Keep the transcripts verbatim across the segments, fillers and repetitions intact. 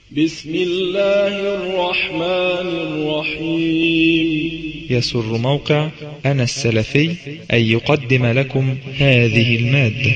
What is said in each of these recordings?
بسم الله الرحمن الرحيم. يسر موقع أنا السلفي أن يقدم لكم هذه المادة.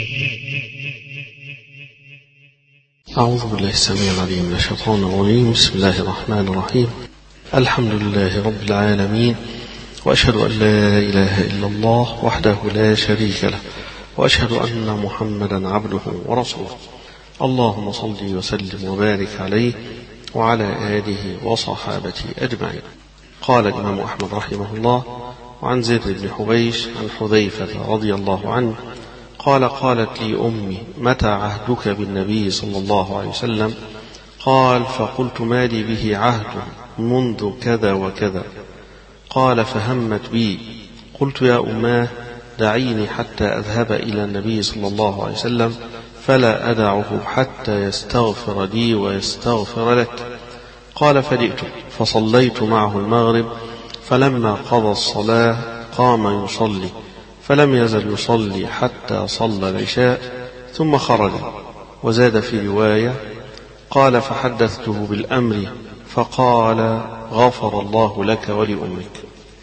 أعوذ بالله السميع العليم من الشيطان الرجيم. بسم الله الرحمن الرحيم. الحمد لله رب العالمين، وأشهد أن لا إله إلا الله وحده لا شريك له، وأشهد أن محمدا عبده ورسوله. اللهم صل وسلم وبارك عليه وعلى آله وصحابته أجمعين. قال الإمام أحمد رحمه الله: وعن زيد بن حبيش عن حذيفة رضي الله عنه قال: قالت لي أمي: متى عهدك بالنبي صلى الله عليه وسلم؟ قال: فقلت: ما لي به عهد منذ كذا وكذا. قال: فهمت بي. قلت: يا أماه، دعيني حتى أذهب إلى النبي صلى الله عليه وسلم فلا أدعه حتى يستغفر لي ويستغفر لك. قال: فجئت فصليت معه المغرب، فلما قضى الصلاة قام يصلي، فلم يزل يصلي حتى صلى العشاء ثم خرج. وزاد في رواية: قال: فحدثته بالأمر فقال: غفر الله لك ولأمك.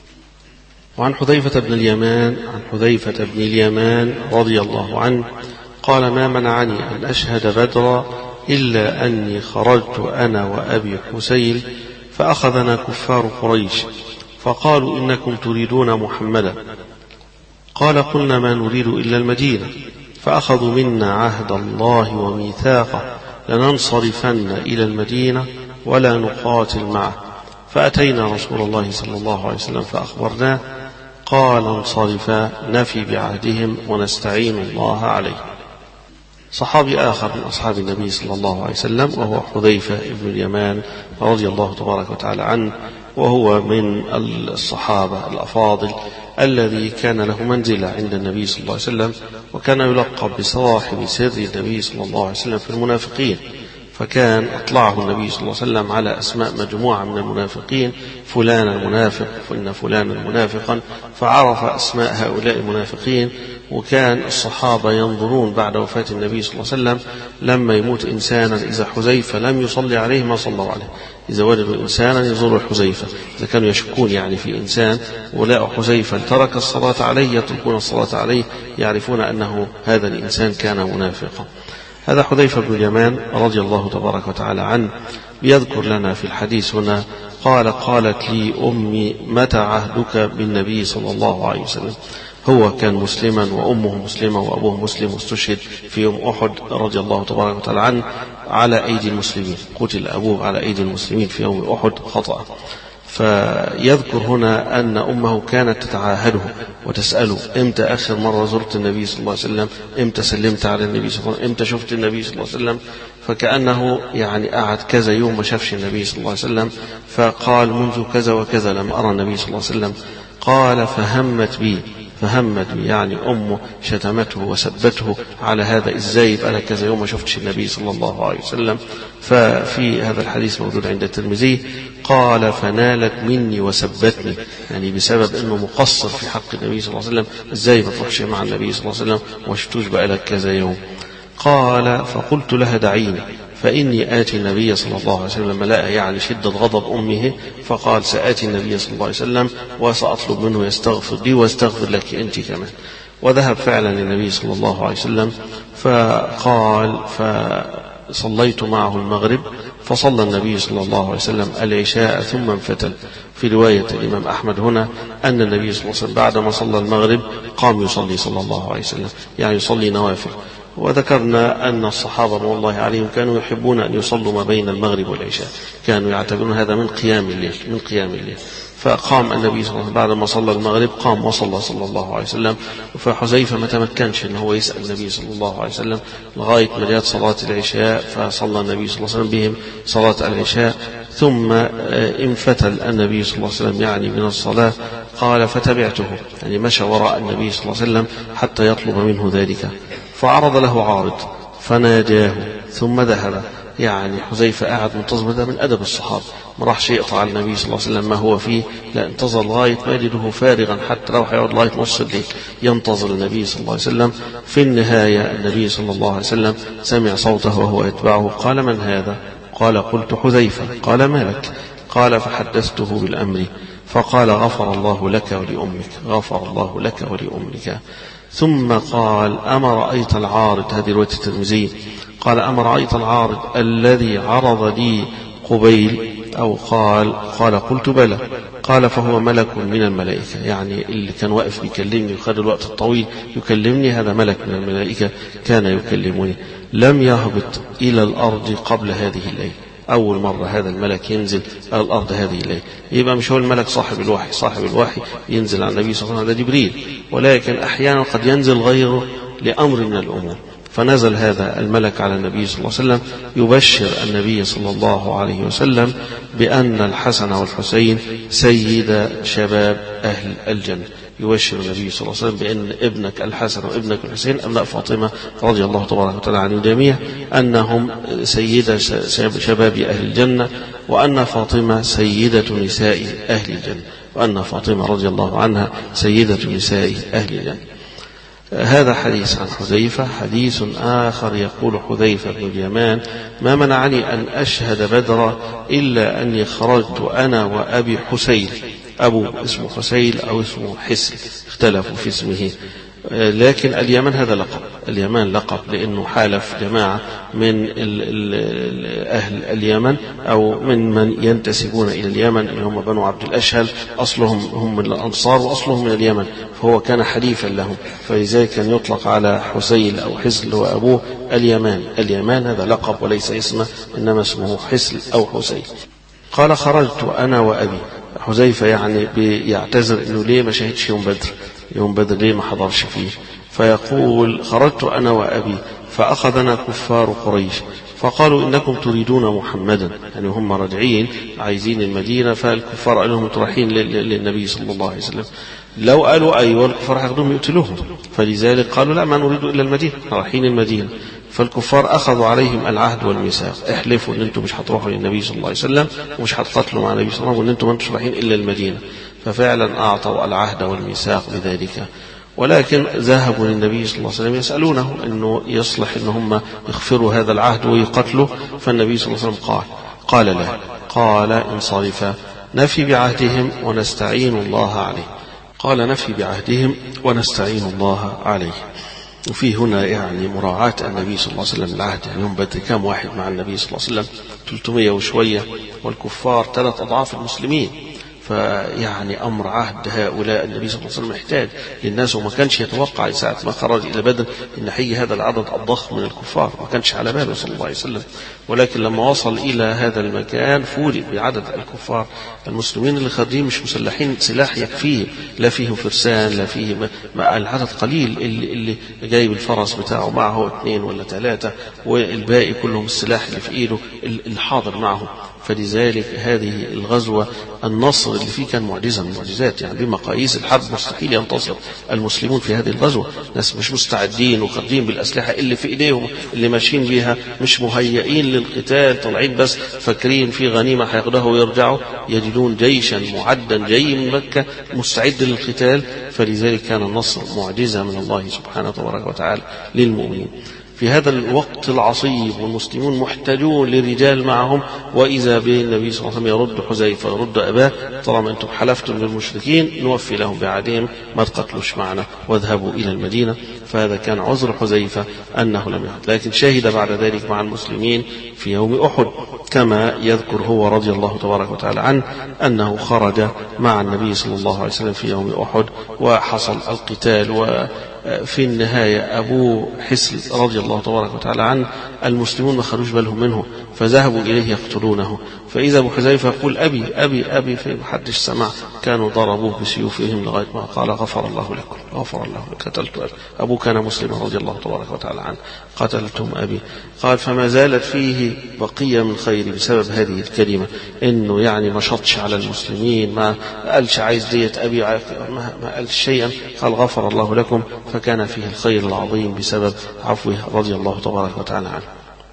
وعن حذيفة بن اليمان عن حذيفة بن اليمان رضي الله عنه قال: ما منعني أن أشهد بدرا إلا أني خرجت أنا وأبي حسين فأخذنا كفار قريش فقالوا: إنكم تريدون محمدا. قال: قلنا: ما نريد إلا المدينة. فأخذوا منا عهد الله وميثاقه لننصرفن إلى المدينة ولا نقاتل معه. فأتينا رسول الله صلى الله عليه وسلم فأخبرناه، قال: انصرفا نفي بعهدهم ونستعين الله عليه. صحابي آخر من أصحاب النبي صلى الله عليه وسلم وهو حذيفة بن اليمان رضي الله تبارك وتعالى عنه، وهو من الصحابة الأفاضل الذي كان له منزلة عند النبي صلى الله عليه وسلم، وكان يلقب بصاحب سر النبي صلى الله عليه وسلم في المنافقين. فكان أطلعه النبي صلى الله عليه وسلم على أسماء مجموعة من المنافقين: فلان المنافق، فإن فلان المنافقا، فعرف أسماء هؤلاء المنافقين. وكان الصحابة ينظرون بعد وفاة النبي صلى الله عليه وسلم لما يموت إنسانا إذا حذيفة لم يصلي عليه ما صلوا عليه. إذا وجدوا إنسانا يزور حذيفة، إذا كانوا يشكون يعني في إنسان ولقوا حذيفة ترك الصلاة عليه يتركون الصلاة عليه، يعرفون أنه هذا الإنسان كان منافقا. هذا حذيفة بن اليمان رضي الله تبارك وتعالى عنه يذكر لنا في الحديث هنا: قال: قالت لي أمي: متى عهدك بالنبي صلى الله عليه وسلم؟ هو كان مسلما وأمه مسلمة وأبوه مسلم، واستشهد في يوم أحد رضي الله تبارك وتعالى عنه على أيدي المسلمين، قتل أبوه على أيدي المسلمين في يوم أحد خطأ. فيذكر هنا أن أمه كانت تتعاهده وتسأله: إمتى آخر مرة زرت النبي صلى الله عليه وسلم؟ إمتى سلمت على النبي صلى الله عليه وسلم؟ إمتى شفت النبي صلى الله عليه وسلم؟ فكأنه يعني قعد كذا يوم ما شافش النبي صلى الله عليه وسلم، فقال: منذ كذا وكذا لم أرى النبي صلى الله عليه وسلم. قال: فهمت بي. فهمت بي يعني أمه شتمته وسبته على هذا: إزاي يبقى أنا كذا يوم ما شفتش النبي صلى الله عليه وسلم؟ ففي هذا الحديث موجود عند الترمذي: قال: فنالت مني وسبتني، يعني بسبب أنه مقصر في حق النبي صلى الله عليه وسلم، إزاي ما تروحش مع النبي صلى الله عليه وسلم وما شفتوش بقى لك كذا يوم. قال: فقلت لها: دعيني فإني آتي النبي صلى الله عليه وسلم. لا يعني شدة غضب أمه، فقال: سآتي النبي صلى الله عليه وسلم وسأطلب منه يستغفر لي ويستغفر لك أنت كمان. وذهب فعلا للنبي صلى الله عليه وسلم، فقال: فصليت معه المغرب، فصلى النبي صلى الله عليه وسلم العشاء ثم انفتل. في رواية الإمام أحمد هنا أن النبي صلى الله عليه وسلم بعدما صلى المغرب قام يصلي صلى الله عليه وسلم، يعني يصلي نوافل. وذكرنا أن الصحابة رضي الله عليهم كانوا يحبون أن يصلوا ما بين المغرب والعشاء، كانوا يعتبرون هذا من قيام الليل من قيام الليل. فقام النبي صلى الله عليه وسلم بعد ما صلى المغرب، قام وصلى صلى الله عليه وسلم. فحذيفة ما تمكنش أن هو يسأل النبي صلى الله عليه وسلم لغاية ما جاءت صلاة العشاء، فصلى النبي صلى الله عليه وسلم بهم صلاة العشاء، ثم انفتل النبي صلى الله عليه وسلم يعني من الصلاة. قال: فتبعته، يعني مشى وراء النبي صلى الله عليه وسلم حتى يطلب منه ذلك. فعرض له عارض فناداه ثم ذهب. يعني حذيفة قاعد منتظر، ده من أدب الصحابة، ما راحش يقطع على النبي صلى الله عليه وسلم ما هو فيه، لا انتظر لغاية ما يجده فارغا، حتى لو هيقعد لغاية نص الليل ينتظر النبي صلى الله عليه وسلم. في النهاية النبي صلى الله عليه وسلم سمع صوته وهو يتبعه، قال: من هذا؟ قال قلت حذيفة. قال ما لك؟ قال فحدثته بالأمر فقال غفر الله لك ولأمك، غفر الله لك ولأمك. ثم قال أما رأيت العارض، هذه رواية الترمذي، قال أما رأيت العارض الذي عرض لي قبيل أو قال قال قلت بلى. قال فهو ملك من الملائكة، يعني اللي كان واقف بيكلمني وخد الوقت الطويل يكلمني هذا ملك من الملائكة كان يكلمني، لم يهبط إلى الأرض قبل هذه الليلة، أول مرة هذا الملك ينزل على الأرض هذه الليلة. يبقى مش هو الملك صاحب الوحي، صاحب الوحي ينزل على النبي صلى الله عليه وسلم، ده جبريل، ولكن أحيانا قد ينزل غيره لأمر من الأمور. فنزل هذا الملك على النبي صلى الله عليه وسلم يبشر النبي صلى الله عليه وسلم بأن الحسن والحسين سيد شباب أهل الجنة. يبشر النبي صلى الله عليه وسلم بأن ابنك الحسن وابنك الحسين أبناء فاطمة رضي الله تبارك وتعالى عن الجميع أنهم سيدة شباب أهل الجنة، وأن فاطمة سيدة نساء أهل الجنة، وأن فاطمة رضي الله عنها سيدة نساء أهل الجنة. هذا حديث عن حذيفة. حديث آخر يقول حذيفة بن اليمان ما منعني أن أشهد بدرا إلا أني خرجت أنا وأبي حسين، أبو اسمه حسين أو اسمه حسن، اختلفوا في اسمه، لكن اليمن هذا لقب، اليمن لقب لأنه حالف جماعة من ال ال أهل اليمن أو من من ينتسبون إلى اليمن اللي هم بنو عبد الأشهل، أصلهم هم من الأنصار وأصلهم من اليمن، فهو كان حليفا لهم، فلذلك كان يطلق على حسين أو حسل وأبوه اليمان. اليمان هذا لقب وليس اسمه، إنما اسمه حسل أو حسين. قال خرجت أنا وأبي، حذيفة يعني بيعتذر إنه ليه ما شهدش يوم بدر، يوم بدر ليه ما حضرش فيه، فيقول خرجت أنا وأبي فأخذنا كفار قريش فقالوا إنكم تريدون محمدا، يعني هم راجعين عايزين المدينة، فالكفار قالوا لهم رايحين للنبي صلى الله عليه وسلم، لو قالوا أيوة الكفار هياخدوهم يقتلوهم، فلذلك قالوا لا ما نريد إلا المدينة، رايحين المدينة. فالكفار أخذوا عليهم العهد والميثاق، احلفوا إن أنتم مش هتروحوا للنبي صلى الله عليه وسلم ومش هتقاتلوا مع النبي صلى الله عليه وسلم وإن أنتم ما انتم رايحين إلا المدينة. ففعلا أعطوا العهد والميثاق بذلك، ولكن ذهبوا للنبي صلى الله عليه وسلم يسألونه أنه يصلح أن هم يغفروا هذا العهد ويقتلوا، فالنبي صلى الله عليه وسلم قال قال لا، قال انصرفا نفي بعهدهم ونستعين الله عليه، قال نفي بعهدهم ونستعين الله عليه. وفي هنا يعني مراعاة النبي صلى الله عليه وسلم العهد، يعني هم بدر كام واحد مع النبي صلى الله عليه وسلم؟ ثلاثمائة وشوية، والكفار ثلاث أضعاف المسلمين، فيعني أمر عهد هؤلاء النبي صلى الله عليه وسلم محتاج للناس، وما كانش يتوقع ساعة ما خرج إلى بدر إن حي هذا العدد الضخم من الكفار، ما كانش على باله صلى الله عليه وسلم، ولكن لما وصل إلى هذا المكان فوجئ بعدد الكفار المسلمين اللي خارجين مش مسلحين سلاح يكفيه، لا فيهم فرسان لا فيهم، العدد قليل، اللي, اللي جايب الفرس بتاعه معه اثنين ولا ثلاثة، والباقي كلهم السلاح اللي في إيده اللي حاضر معه. فلذلك هذه الغزوة النصر اللي فيه كان معجزة من المعجزات، يعني بمقاييس الحرب مستحيل ينتصر المسلمون في هذه الغزوة، ناس مش مستعدين وخارجين بالأسلحة اللي في إيديهم اللي ماشيين بها، مش مهيئين للقتال، طالعين بس فاكرين في غنيمة هياخدوها ويرجعوا، يجدون جيشا معدا جاي من مكة مستعد للقتال. فلذلك كان النصر معجزة من الله سبحانه وتبارك وتعالى للمؤمنين في هذا الوقت العصيب، والمسلمون محتاجون لرجال معهم، وإذا به النبي صلى الله عليه وسلم يرد حذيفة يرد أباه، طالما أنتم حلفتم للمشركين نوفي لهم بعهدهم ما تقتلوش معنا واذهبوا إلى المدينة. فهذا كان عذر حذيفة أنه لم يعد، لكن شهد بعد ذلك مع المسلمين في يوم أحد، كما يذكر هو رضي الله تبارك وتعالى عنه أنه خرج مع النبي صلى الله عليه وسلم في يوم أحد وحصل القتال، و في النهاية أبو حسل رضي الله تبارك وتعالى عنه المسلمون ما خلوش بالهم منه فذهبوا إليه يقتلونه، فإذا أبو حذيفة يقول أبي أبي أبي فمحدش سمع، كانوا ضربوه بسيوفهم لغاية ما قال غفر الله لكم غفر الله لك قتلت أبي. أبو كان مسلما رضي الله تبارك وتعالى عنه، قتلتم أبي. قال فما زالت فيه بقية من خير بسبب هذه الكلمة، إنه يعني ما شطش على المسلمين، ما قالش عايز ديت أبي، ما, ما قالش شيئا، قال غفر الله لكم، فكان فيه الخير العظيم بسبب عفوه رضي الله تبارك وتعالى عنه.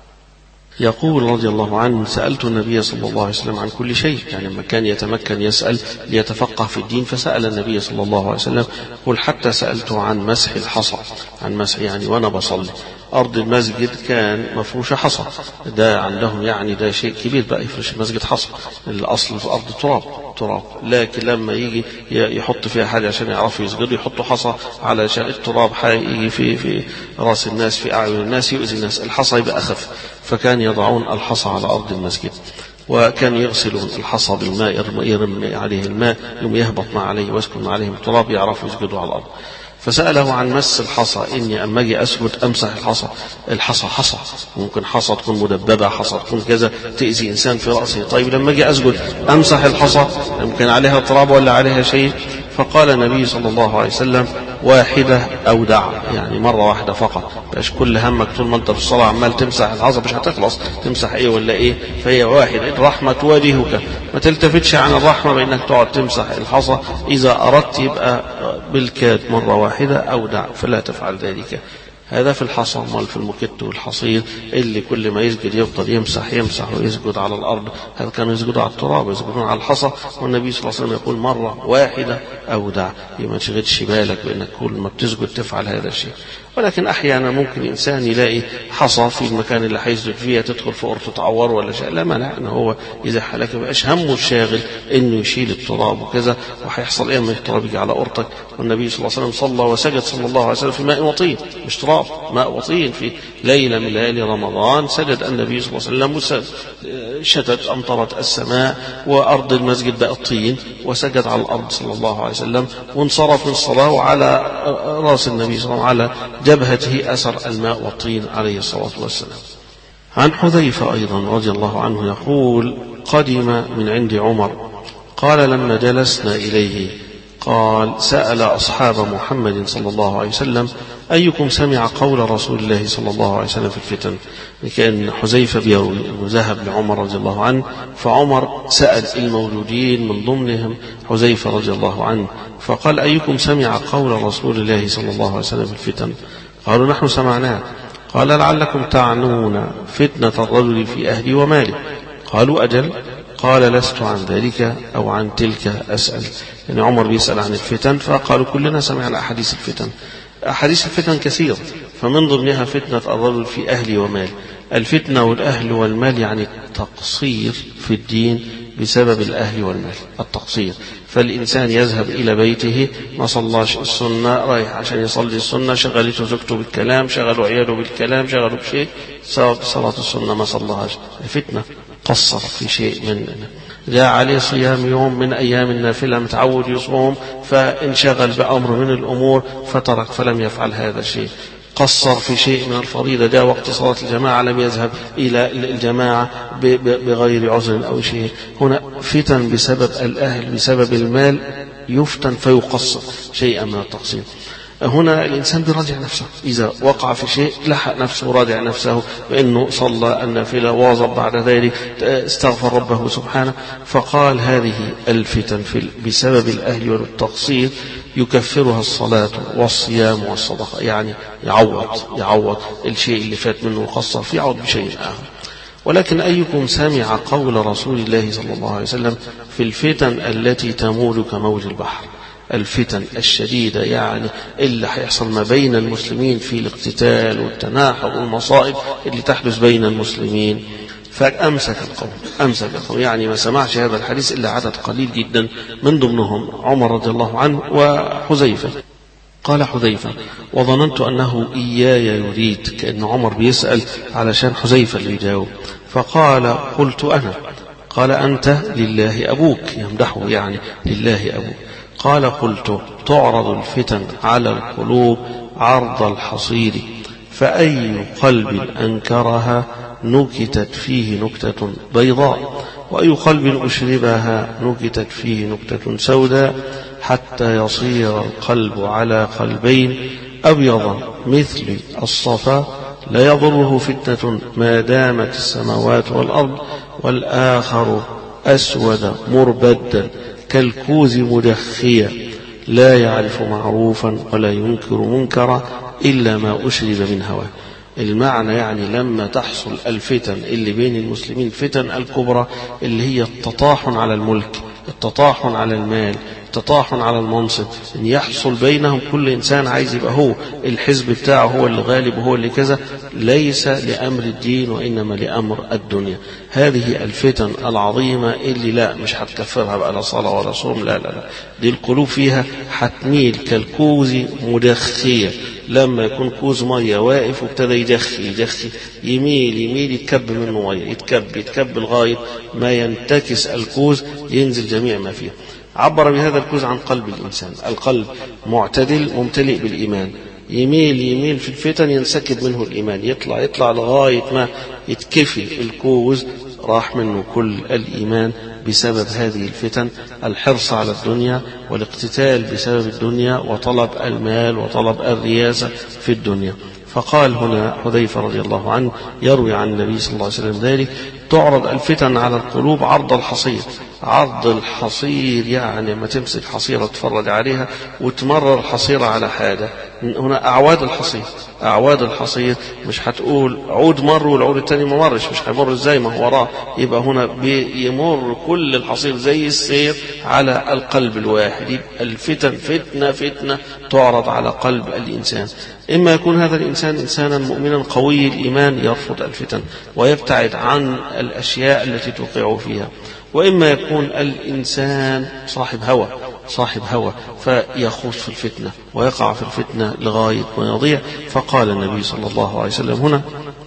يقول رضي الله عنه سألت النبي صلى الله عليه وسلم عن كل شيء، يعني لما كان يتمكن يسأل ليتفقه في الدين فسأل النبي صلى الله عليه وسلم، قل حتى سألته عن مسح الحصى، عن مسح يعني وأنا بصلي، أرض المسجد كان مفروشة حصى، ده عندهم يعني ده شيء كبير بقى يفرش المسجد حصى، الأصل في الأرض تراب تراب، لكن لما يجي يحط فيها حاجة عشان يعرفوا يسجدوا يحطوا حصى على شان التراب يجي في في راس الناس في أعين الناس يؤذي الناس، الحصى يبقى أخف، فكان يضعون الحصى على أرض المسجد، وكان يغسلون الحصى بالماء يرمي عليه الماء يوم يهبط ما عليه ويسكن ما عليه التراب يعرفوا يسجدوا على الأرض. فسأله عن مس الحصى، إني أما أجي أسجد أمسح الحصى، الحصى حصى ممكن حصى تكون مدببة، حصى تكون كذا تأذي إنسان في رأسه، طيب لما أجي أسجد أمسح الحصى يمكن عليها تراب ولا عليها شيء؟ فقال النبي صلى الله عليه وسلم واحدة أو دع، يعني مرة واحدة فقط، باش كل همك طول ما أنت في الصلاة عمال تمسح الحصى مش هتخلص، تمسح إيه ولا إيه، فهي واحدة. الرحمة تواجهك، ما تلتفتش عن الرحمة بأنك تقعد تمسح الحصى، إذا أردت يبقى بالكاد مرة واحدة أو دع، فلا تفعل ذلك. هذا في الحصى. امال في المكت والحصير اللي كل ما يسجد يفضل يمسح يمسح ويسجد على الأرض، هذا كانوا يسجدوا على التراب يسجدون على الحصى، والنبي صلى الله عليه وسلم يقول مرة واحدة أو دع، ما تشغلش بالك بأنك كل ما بتسجد تفعل هذا الشيء. ولكن أحيانا ممكن الإنسان يلاقي حصى في المكان اللي هيسجد فيه تدخل في أرض تعور ولا شيء، لا مانع أنه هو إذا حلك بقاش همه الشاغل إنه يشيل التراب وكذا، وهيحصل إيه من التراب يجي على أرضك. والنبي صلى الله عليه وسلم صلى وسجد صلى الله عليه وسلم في ماء وطين، مش تراب، ماء وطين، في ليلة من ليالي رمضان سجد النبي صلى الله عليه وسلم، شتت أمطرت السماء وأرض المسجد بقت طين، وسجد على الأرض صلى الله عليه وسلم وانصرف من الصلاة، وعلى رأس النبي صلى الله عليه وسلم على جبهته أثر الماء والطين عليه الصلاة والسلام. عن حذيفة أيضا رضي الله عنه يقول قدم من عند عمر قال لما جلسنا إليه قال سأل أصحاب محمد صلى الله عليه وسلم أيكم سمع قول رسول الله صلى الله عليه وسلم في الفتن. كان حذيفة بيروي أنه ذهب لعمر رضي الله عنه، فعمر سأل الموجودين من ضمنهم حذيفة رضي الله عنه فقال أيكم سمع قول رسول الله صلى الله عليه وسلم في الفتن؟ قالوا نحن سمعناه. قال لعلكم تعنون فتنة الرجل في أهله وماله. قالوا أجل. قال لست عن ذلك أو عن تلك أسأل. يعني عمر بيسأل عن الفتن، فقالوا كلنا سمعنا أحاديث الفتن. أحاديث الفتن كثيرة، فمن ضمنها فتنة الرجل في أهله وماله. الفتنة والأهل والمال يعني تقصير في الدين بسبب الأهل والمال، التقصير. فالإنسان يذهب إلى بيته ما صلاش السنة، رايح عشان يصلي السنة، شغلته زوجته بالكلام، شغلوا عياله بالكلام، شغلوا بشيء، سواء صلاة السنة ما صلاهاش، فتنة، قصر في شيء من جاء عليه صيام يوم من أيام النافلة متعود يصوم فانشغل بأمر من الأمور فترك فلم يفعل هذا الشيء، قصر في شيء من الفريضة، جاء وقت صلاة الجماعة لم يذهب إلى الجماعة بغير عذر أو شيء. هنا فتن بسبب الأهل بسبب المال، يفتن فيقصر شيئا من التقصير. هنا الإنسان بيراجع نفسه، إذا وقع في شيء لحق نفسه وراجع نفسه بأنه صلى النافلة واظب بعد ذلك استغفر ربه سبحانه. فقال هذه الفتن بسبب الأهل والتقصير يكفرها الصلاة والصيام والصدقة، يعني يعوض يعوض الشيء اللي فات منه وقصر فيه يعوض بشيء آخر. ولكن أيكم سمع قول رسول الله صلى الله عليه وسلم في الفتن التي تموج كموج البحر، الفتن الشديدة يعني اللي هيحصل ما بين المسلمين في الاقتتال والتناحر والمصائب اللي تحدث بين المسلمين. فأمسك القوم أمسك القوم يعني ما سمعش هذا الحديث إلا عدد قليل جدا، من ضمنهم عمر رضي الله عنه وحذيفة. قال حذيفة وظننت أنه إياي يريد، كأن عمر بيسأل علشان حذيفة اللي يجاوب. فقال قلت أنا. قال أنت لله أبوك، يمدحه يعني لله أبوك. قال قلت تعرض الفتن على القلوب عرض الحصير، فأي قلب أنكرها نكتت فيه نكتة بيضاء، وأي قلب أشربها نكتت فيه نكتة سوداء، حتى يصير القلب على قلبين أبيضا مثل الصفا لا يضره فتنة ما دامت السماوات والأرض، والآخر أسود مربدا كالكوز مدخيا لا يعرف معروفا ولا ينكر منكرا إلا ما أشرب من هواه. المعنى يعني لما تحصل الفتن اللي بين المسلمين، فتن الكبرى اللي هي التطاحن على الملك، التطاحن على المال، التطاحن على المنصب، أن يحصل بينهم كل إنسان عايز يبقى هو الحزب بتاعه هو اللي غالب وهو اللي كذا، ليس لأمر الدين وإنما لأمر الدنيا. هذه الفتن العظيمة اللي لا مش هتكفرها بقى لا صلاة ولا صوم، لا لا لا، دي القلوب فيها هتميل كالكوز مدخية. لما يكون كوز مية واقف وابتدى يدخي يدخي يميل يميل يتكب منه مية، يتكب يتكب لغاية ما ينتكس الكوز ينزل جميع ما فيه. عبر بهذا الكوز عن قلب الإنسان، القلب معتدل ممتلئ بالإيمان، يميل يميل في الفتن ينسكب منه الإيمان، يطلع يطلع لغاية ما يتكفي الكوز راح منه كل الإيمان بسبب هذه الفتن، الحرص على الدنيا والاقتتال بسبب الدنيا وطلب المال وطلب الرياسة في الدنيا. فقال هنا حذيفة رضي الله عنه يروي عن النبي صلى الله عليه وسلم ذلك: تعرض الفتن على القلوب عرض الحصير. عرض الحصير يعني ما تمسك حصيرة تفرج عليها وتمرر الحصيرة على حاجة. هنا أعواد الحصير، أعواد الحصير مش هتقول عود مر والعود التاني ما مرش، مش هيمر ازاي ما هو وراه، يبقى هنا بيمر كل الحصير زي السير على القلب الواحد. يبقى الفتن فتنة فتنة تعرض على قلب الإنسان. إما يكون هذا الإنسان إنسانا مؤمنا قوي الإيمان يرفض الفتن ويبتعد عن الأشياء التي توقع فيها، وإما يكون الإنسان صاحب هوى صاحب هوى فيخوض في الفتنة ويقع في الفتنة لغاية ما يضيع. فقال النبي صلى الله عليه وسلم هنا: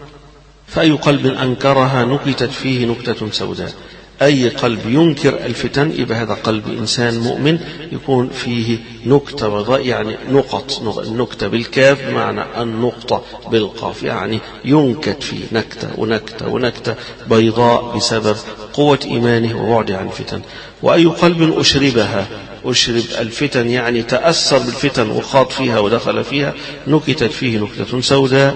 فأي قلب أنكرها نكتت فيه نكتة سوداء. أي قلب ينكر الفتن يبقى هذا قلب إنسان مؤمن يكون فيه نكتة بيضاء، يعني نقط، النكتة بالكاف بمعنى النقطة بالقاف، يعني ينكت فيه نكتة ونكتة ونكتة بيضاء بسبب قوة إيمانه وبعده عن الفتن. وأي قلب أشربها، أشرب الفتن يعني تأثر بالفتن وخاض فيها ودخل فيها، نكتت فيه نكتة سوداء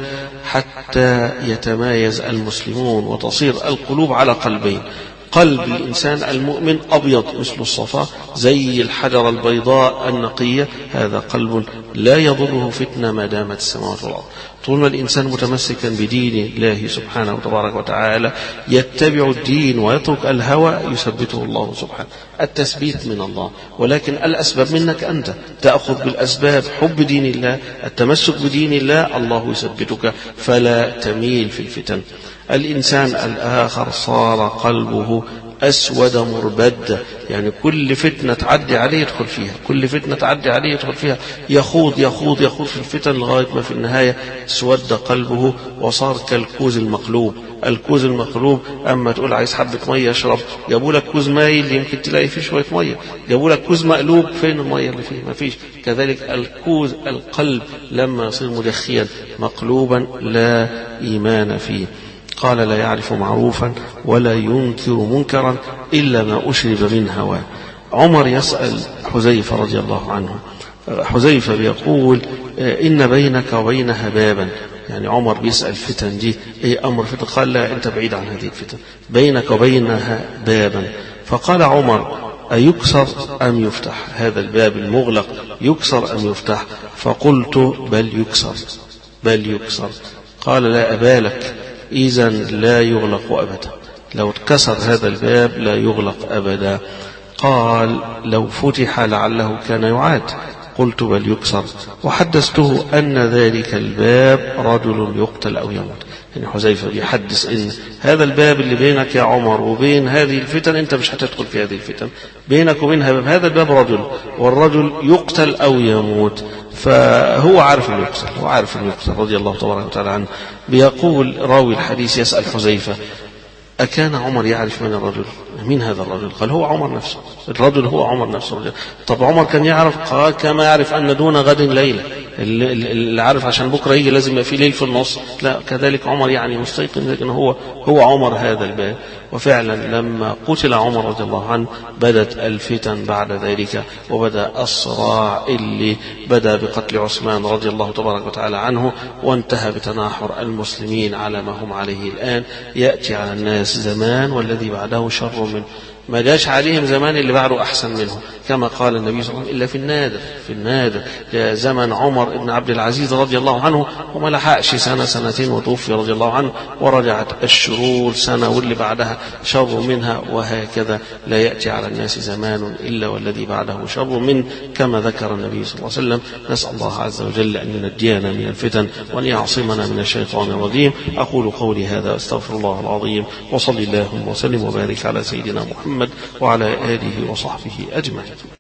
حتى يتمايز المسلمون وتصير القلوب على قلبين. قلب الإنسان المؤمن أبيض مثل الصفا زي الحجر البيضاء النقية، هذا قلب لا يضره فتنة ما دامت السماوات والأرض. طول ما الإنسان متمسكا بدين الله سبحانه وتبارك وتعالى يتبع الدين ويترك الهوى يثبته الله سبحانه. التثبيت من الله، ولكن الأسباب منك أنت، تأخذ بالأسباب، حب دين الله، التمسك بدين الله، الله يثبتك فلا تميل في الفتن. الإنسان الآخر صار قلبه أسود مربد، يعني كل فتنة تعدي عليه يدخل فيها، كل فتنة تعدي عليه يدخل فيها، يخوض يخوض يخوض في الفتن لغاية ما في النهاية سود قلبه وصار كالكوز المقلوب. الكوز المقلوب أما تقول عايز حبة مية يشرب، جابوا لك كوز مايل يمكن تلاقي فيه شوية مية، جابوا لك كوز مقلوب فين المية اللي فيه؟ ما فيش. كذلك الكوز القلب لما يصير مدخيا مقلوبا لا إيمان فيه. قال: لا يعرف معروفا ولا ينكر منكرا إلا ما أشرب من هواه. عمر يسأل حذيفة رضي الله عنه، حذيفة بيقول: إن بينك وبينها بابا، يعني عمر بيسأل الفتن دي إيه أمر فتن؟ قال: لا، أنت بعيد عن هذه الفتن، بينك وبينها بابا. فقال عمر: أيكسر أم يفتح؟ هذا الباب المغلق يكسر أم يفتح؟ فقلت: بل يكسر بل يكسر. قال: لا أبالك، إذا لا يغلق أبدا، لو اتكسر هذا الباب لا يغلق أبدا. قال: لو فتح لعله كان يعاد. قلت: بل يكسر. وحدثته أن ذلك الباب رجل يقتل أو يموت. يعني حذيفة بيحدث إن هذا الباب اللي بينك يا عمر وبين هذه الفتن أنت مش هتدخل في هذه الفتن، بينك وبينها باب، هذا الباب رجل، والرجل يقتل أو يموت. فهو عارف أنه يقتل، هو عارف أنه يقتل رضي الله تبارك وتعالى عنه. بيقول راوي الحديث يسأل حذيفة: أكان عمر يعرف من الرجل؟ مين هذا الرجل؟ قال: هو عمر نفسه، الرجل هو عمر نفسه. الرجل. طب عمر كان يعرف؟ قال: كما يعرف أن دون غد ليلة، اللي عارف عشان بكرة يجي لازم يبقى في ليل في النص، لا، كذلك عمر يعني مستيقن لكن هو هو عمر هذا الباب. وفعلا لما قتل عمر رضي الله عنه بدت الفتن بعد ذلك، وبدأ الصراع اللي بدأ بقتل عثمان رضي الله تبارك وتعالى عنه، وانتهى بتناحر المسلمين على ما هم عليه الآن. يأتي على الناس زمان والذي بعده شر منه، ما جاش عليهم زمان اللي بعده أحسن منه، كما قال النبي صلى الله عليه وسلم: إلا في النادر في النادر. جاء زمن عمر بن عبد العزيز رضي الله عنه وما لحقش سنة سنتين وتوفي رضي الله عنه، ورجعت الشرور سنة واللي بعدها شر منها، وهكذا لا يأتي على الناس زمان إلا والذي بعده شر منه، كما ذكر النبي صلى الله عليه وسلم. نسأل الله عز وجل أن ينجينا من الفتن وأن يعصمنا من الشيطان الرجيم. أقول قولي هذا أستغفر الله العظيم، وصلي اللهم وسلم وبارك على سيدنا محمد وعلى آله وصحبه أجمعين.